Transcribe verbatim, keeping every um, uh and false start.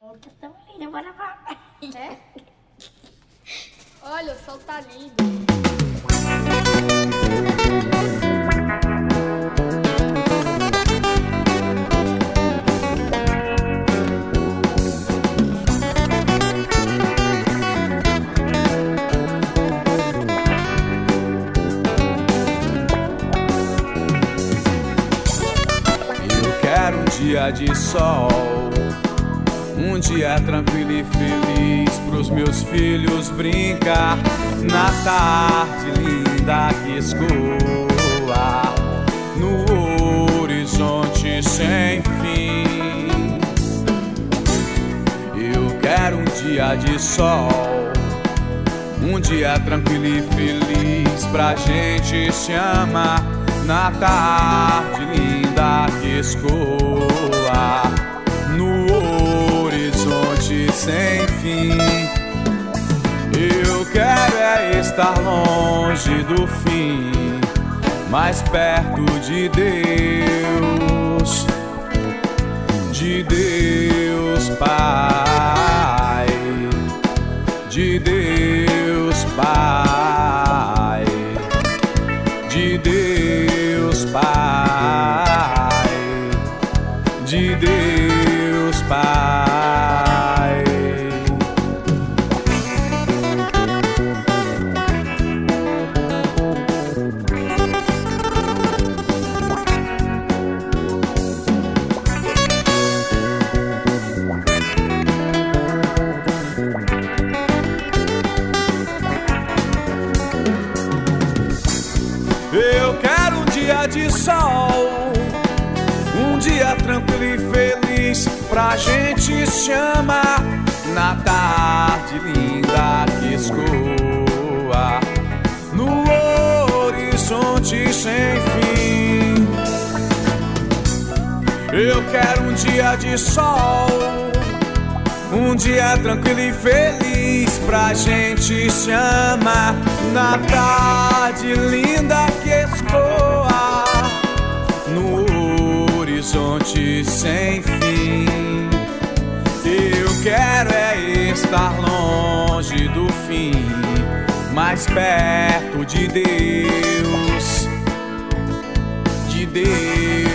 Tá tão linda, bora pra... É? Olha, o sol tá lindo. Eu quero um dia de sol, um dia tranquilo e feliz pros meus filhos brincar na tarde linda que escoa no horizonte sem fim. Eu quero um dia de sol, um dia tranquilo e feliz pra gente se amar na tarde linda que escoa no horizonte sem fim. Eu quero é estar longe do fim, mais perto de Deus, de Deus Pai, de Deus Pai, de Deus Pai, de Deus Pai. Eu quero um dia de sol, um dia tranquilo e feliz pra gente se amar na tarde linda que escoa no horizonte sem fim. Eu quero um dia de sol, um dia tranquilo e feliz pra gente se amar na tarde linda que escoa no horizonte sem fim. Eu quero é estar longe do fim, mais perto de Deus, de Deus.